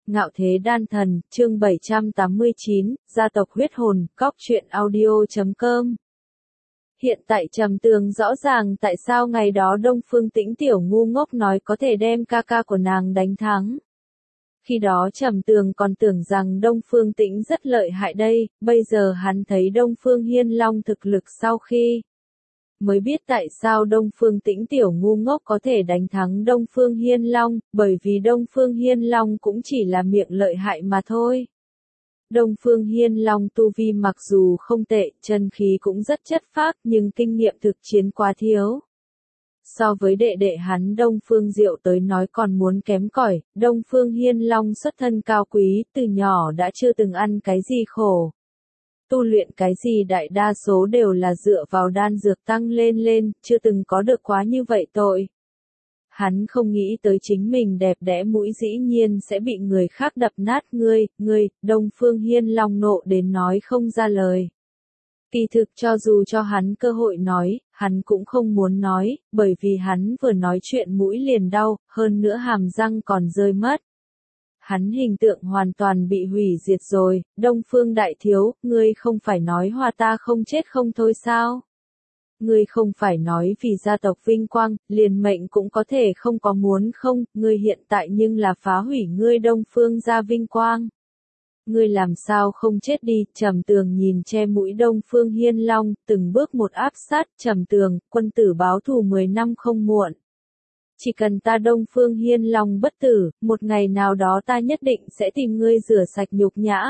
Ngạo Thế Đan Thần, chương 789, gia tộc huyết hồn, cóc truyện audio.com. Hiện tại Trầm Tường rõ ràng tại sao ngày đó Đông Phương Tĩnh tiểu ngu ngốc nói có thể đem ca ca của nàng đánh thắng. Khi đó Trầm Tường còn tưởng rằng Đông Phương Tĩnh rất lợi hại đây, bây giờ hắn thấy Đông Phương Hiên Long thực lực sau khi mới biết tại sao Đông Phương Tĩnh tiểu ngu ngốc có thể đánh thắng Đông Phương Hiên Long, bởi vì Đông Phương Hiên Long cũng chỉ là miệng lợi hại mà thôi. Đông Phương Hiên Long tu vi mặc dù không tệ, chân khí cũng rất chất phác nhưng kinh nghiệm thực chiến quá thiếu. So với đệ đệ hắn Đông Phương Diệu tới nói còn muốn kém cỏi, Đông Phương Hiên Long xuất thân cao quý, từ nhỏ đã chưa từng ăn cái gì khổ. Tu luyện cái gì đại đa số đều là dựa vào đan dược tăng lên, chưa từng có được quá như vậy tội. Hắn không nghĩ tới chính mình đẹp đẽ mũi dĩ nhiên sẽ bị người khác đập nát ngươi, Đông Phương Hiên Long nộ đến nói không ra lời. Kỳ thực cho dù cho hắn cơ hội nói, hắn cũng không muốn nói, bởi vì hắn vừa nói chuyện mũi liền đau, hơn nữa hàm răng còn rơi mất. Hắn hình tượng hoàn toàn bị hủy diệt rồi, Đông Phương đại thiếu, ngươi không phải nói hòa ta không chết không thôi sao? Ngươi không phải nói vì gia tộc vinh quang, liền mệnh cũng có thể không có muốn không, ngươi hiện tại nhưng là phá hủy ngươi Đông Phương gia vinh quang. Ngươi làm sao không chết đi, Trầm Tường nhìn che mũi Đông Phương Hiên Long, từng bước một áp sát, Trầm Tường, quân tử báo thù 10 năm không muộn. Chỉ cần ta Đông Phương Hiên Long bất tử, một ngày nào đó ta nhất định sẽ tìm ngươi rửa sạch nhục nhã.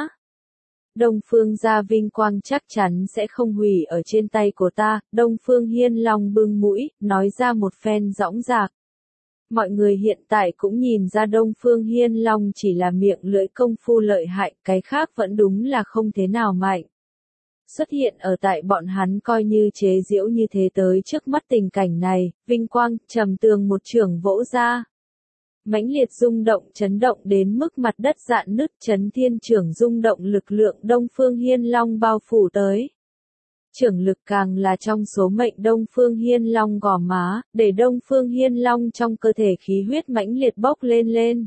Đông Phương gia vinh quang chắc chắn sẽ không hủy ở trên tay của ta, Đông Phương Hiên Long bưng mũi, nói ra một phen dõng dạc. Mọi người hiện tại cũng nhìn ra Đông Phương Hiên Long chỉ là miệng lưỡi công phu lợi hại, cái khác vẫn đúng là không thế nào mạnh. Xuất hiện ở tại bọn hắn coi như chế giễu như thế tới trước mắt tình cảnh này, vinh quang, Trầm Tường một chưởng vỗ ra. Mãnh liệt rung động chấn động đến mức mặt đất rạn nứt, chấn thiên chưởng rung động lực lượng Đông Phương Hiên Long bao phủ tới. Chưởng lực càng là trong số mệnh Đông Phương Hiên Long gò má, để Đông Phương Hiên Long trong cơ thể khí huyết mãnh liệt bốc lên.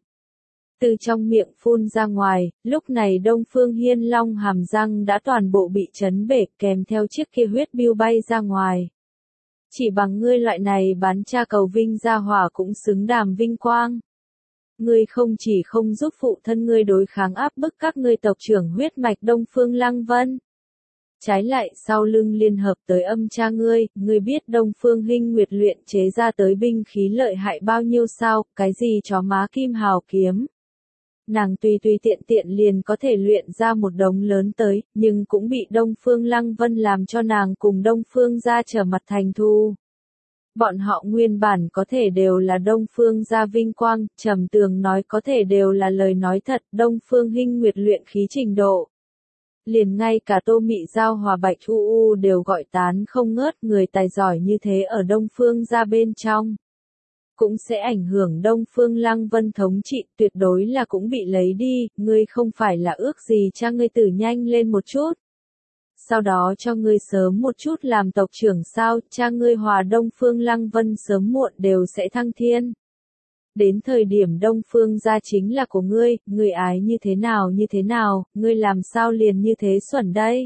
Từ trong miệng phun ra ngoài, lúc này Đông Phương Hiên Long hàm răng đã toàn bộ bị chấn bể kèm theo chiếc kia huyết biêu bay ra ngoài. Chỉ bằng ngươi loại này bán cha cầu vinh gia hỏa cũng xứng đàm vinh quang. Ngươi không chỉ không giúp phụ thân ngươi đối kháng áp bức các ngươi tộc trưởng huyết mạch Đông Phương Lăng Vân. Trái lại sau lưng liên hợp tới âm cha ngươi biết Đông Phương Hinh Nguyệt luyện chế ra tới binh khí lợi hại bao nhiêu sao, cái gì chó má kim hào kiếm. Nàng tùy tiện liền có thể luyện ra một đống lớn tới, nhưng cũng bị Đông Phương Lăng Vân làm cho nàng cùng Đông Phương gia trở mặt thành thù. Bọn họ nguyên bản có thể đều là Đông Phương gia vinh quang, Trầm Tường nói có thể đều là lời nói thật, Đông Phương Hinh Nguyệt luyện khí trình độ. Liền ngay cả Tô Mị Giao Hòa Bạch U đều gọi tán không ngớt, người tài giỏi như thế ở Đông Phương gia bên trong. Cũng sẽ ảnh hưởng Đông Phương Lăng Vân thống trị, tuyệt đối là cũng bị lấy đi, ngươi không phải là ước gì cha ngươi tử nhanh lên một chút. Sau đó cho ngươi sớm một chút làm tộc trưởng sao, cha ngươi hòa Đông Phương Lăng Vân sớm muộn đều sẽ thăng thiên. Đến thời điểm Đông Phương gia chính là của ngươi ái như thế nào, ngươi làm sao liền như thế xuẩn đây.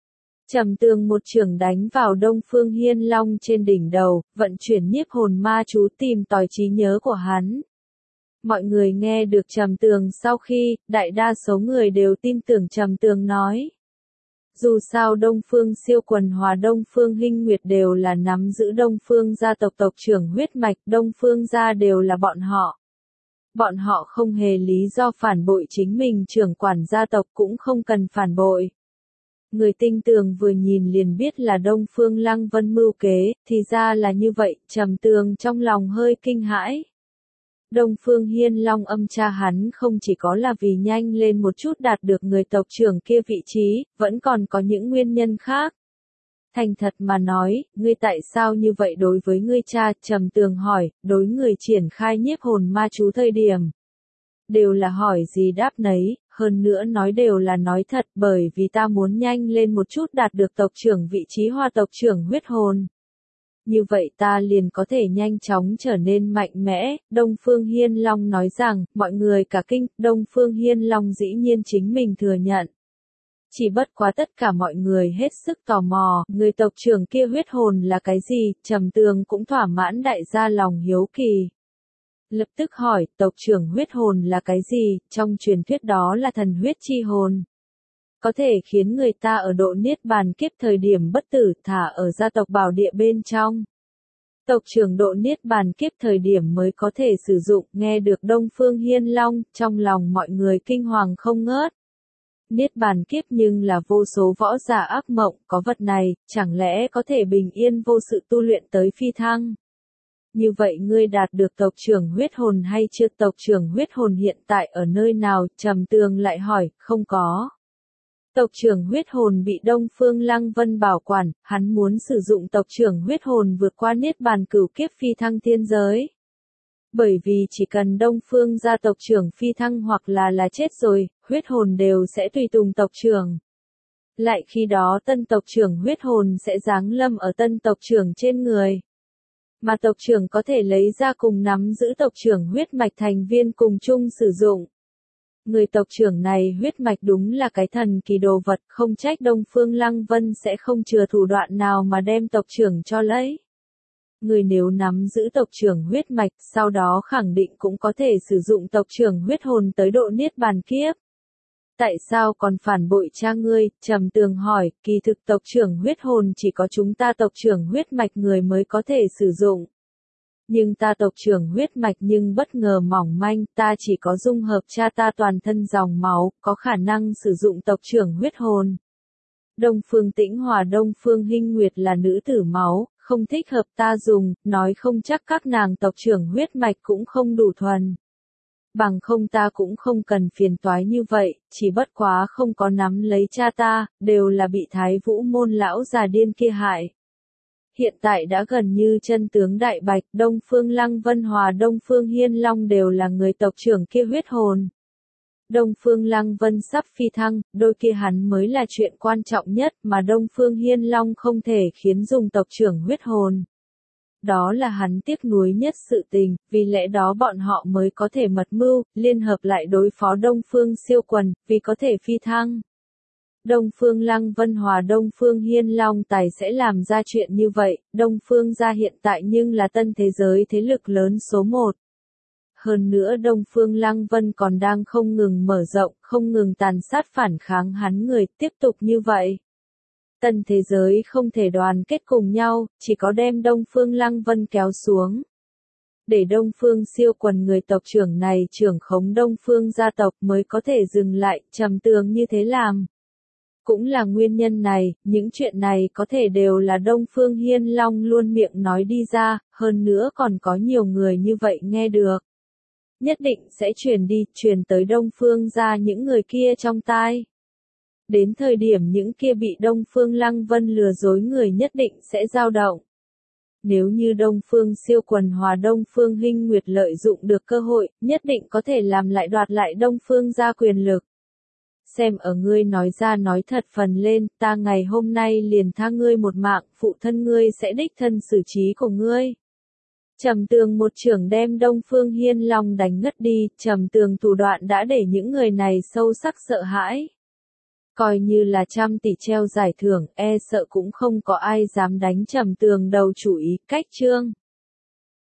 Trầm Tường một chưởng đánh vào Đông Phương Hiên Long trên đỉnh đầu, vận chuyển nhiếp hồn ma chú tìm tòi trí nhớ của hắn. Mọi người nghe được Trầm Tường sau khi, đại đa số người đều tin tưởng Trầm Tường nói. Dù sao Đông Phương Siêu Quần hòa Đông Phương Hinh Nguyệt đều là nắm giữ Đông Phương gia tộc trưởng huyết mạch, Đông Phương gia đều là bọn họ. Bọn họ không hề lý do phản bội chính mình, trưởng quản gia tộc cũng không cần phản bội. Người tinh tường vừa nhìn liền biết là Đông Phương Lăng Vân mưu kế, thì ra là như vậy, Trầm Tường trong lòng hơi kinh hãi. Đông Phương Hiên Long âm cha hắn không chỉ có là vì nhanh lên một chút đạt được người tộc trưởng kia vị trí, vẫn còn có những nguyên nhân khác. Thành thật mà nói, ngươi tại sao như vậy đối với ngươi cha, Trầm Tường hỏi, đối người triển khai nhiếp hồn ma chú thời điểm. Đều là hỏi gì đáp nấy, hơn nữa nói đều là nói thật, bởi vì ta muốn nhanh lên một chút đạt được tộc trưởng vị trí hoa tộc trưởng huyết hồn. Như vậy ta liền có thể nhanh chóng trở nên mạnh mẽ, Đông Phương Hiên Long nói rằng, mọi người cả kinh, Đông Phương Hiên Long dĩ nhiên chính mình thừa nhận. Chỉ bất quá tất cả mọi người hết sức tò mò, người tộc trưởng kia huyết hồn là cái gì, Trầm Tường cũng thỏa mãn đại gia lòng hiếu kỳ. Lập tức hỏi, tộc trưởng huyết hồn là cái gì, trong truyền thuyết đó là thần huyết chi hồn. Có thể khiến người ta ở độ niết bàn kiếp thời điểm bất tử thả ở gia tộc bảo địa bên trong. Tộc trưởng độ niết bàn kiếp thời điểm mới có thể sử dụng, nghe được Đông Phương Hiên Long, trong lòng mọi người kinh hoàng không ngớt. Niết bàn kiếp nhưng là vô số võ giả ác mộng, có vật này, chẳng lẽ có thể bình yên vô sự tu luyện tới phi thăng? Như vậy ngươi đạt được tộc trưởng huyết hồn hay chưa? Tộc trưởng huyết hồn hiện tại ở nơi nào? Trầm Tường lại hỏi, không có. Tộc trưởng huyết hồn bị Đông Phương Lăng Vân bảo quản, hắn muốn sử dụng tộc trưởng huyết hồn vượt qua niết bàn cửu kiếp phi thăng thiên giới. Bởi vì chỉ cần Đông Phương gia tộc trưởng phi thăng hoặc là chết rồi, huyết hồn đều sẽ tùy tùng tộc trưởng. Lại khi đó tân tộc trưởng huyết hồn sẽ giáng lâm ở tân tộc trưởng trên người. Mà tộc trưởng có thể lấy ra cùng nắm giữ tộc trưởng huyết mạch thành viên cùng chung sử dụng. Người tộc trưởng này huyết mạch đúng là cái thần kỳ đồ vật, không trách Đông Phương Lăng Vân sẽ không chừa thủ đoạn nào mà đem tộc trưởng cho lấy. Người nếu nắm giữ tộc trưởng huyết mạch, sau đó khẳng định cũng có thể sử dụng tộc trưởng huyết hồn tới độ niết bàn kiếp. Tại sao còn phản bội cha ngươi? Trầm Tường hỏi, kỳ thực tộc trưởng huyết hồn chỉ có chúng ta tộc trưởng huyết mạch người mới có thể sử dụng. Nhưng ta tộc trưởng huyết mạch nhưng bất ngờ mỏng manh, ta chỉ có dung hợp cha ta toàn thân dòng máu, có khả năng sử dụng tộc trưởng huyết hồn. Đông Phương Tĩnh Hòa Đông Phương Hinh Nguyệt là nữ tử máu, không thích hợp ta dùng, nói không chắc các nàng tộc trưởng huyết mạch cũng không đủ thuần. Bằng không ta cũng không cần phiền toái như vậy, chỉ bất quá không có nắm lấy cha ta, đều là bị Thái Vũ môn lão già điên kia hại. Hiện tại đã gần như chân tướng đại bạch, Đông Phương Lăng Vân Hòa Đông Phương Hiên Long đều là người tộc trưởng kia huyết hồn. Đông Phương Lăng Vân sắp phi thăng, đôi kia hắn mới là chuyện quan trọng nhất mà Đông Phương Hiên Long không thể khiến dùng tộc trưởng huyết hồn. Đó là hắn tiếc nuối nhất sự tình, vì lẽ đó bọn họ mới có thể mật mưu, liên hợp lại đối phó Đông Phương Siêu Quần, vì có thể phi thăng. Đông Phương Lăng Vân Hòa Đông Phương Hiên Long tài sẽ làm ra chuyện như vậy, Đông Phương gia hiện tại nhưng là tân thế giới thế lực lớn số 1. Hơn nữa Đông Phương Lăng Vân còn đang không ngừng mở rộng, không ngừng tàn sát phản kháng hắn người, tiếp tục như vậy. Tân thế giới không thể đoàn kết cùng nhau, chỉ có đem Đông Phương Lăng Vân kéo xuống. Để Đông Phương Siêu Quần người tộc trưởng này trưởng khống Đông Phương gia tộc mới có thể dừng lại, Trầm Tường như thế làm. Cũng là nguyên nhân này, những chuyện này có thể đều là Đông Phương Hiên Long luôn miệng nói đi ra, hơn nữa còn có nhiều người như vậy nghe được. Nhất định sẽ truyền tới Đông Phương gia những người kia trong tai. Đến thời điểm những kia bị Đông Phương Lăng Vân lừa dối người nhất định sẽ dao động. Nếu như Đông Phương Siêu Quần Hòa Đông Phương Hinh Nguyệt lợi dụng được cơ hội, nhất định có thể làm lại đoạt lại Đông Phương gia quyền lực. Xem ở ngươi nói ra nói thật phần lên, ta ngày hôm nay liền tha ngươi một mạng, phụ thân ngươi sẽ đích thân xử trí của ngươi. Trầm Tường một chưởng đem Đông Phương Hiên Long đánh ngất đi, Trầm Tường thủ đoạn đã để những người này sâu sắc sợ hãi. Coi như là 100 tỷ treo giải thưởng, e sợ cũng không có ai dám đánh Trầm Tường đầu chủ ý, cách chương.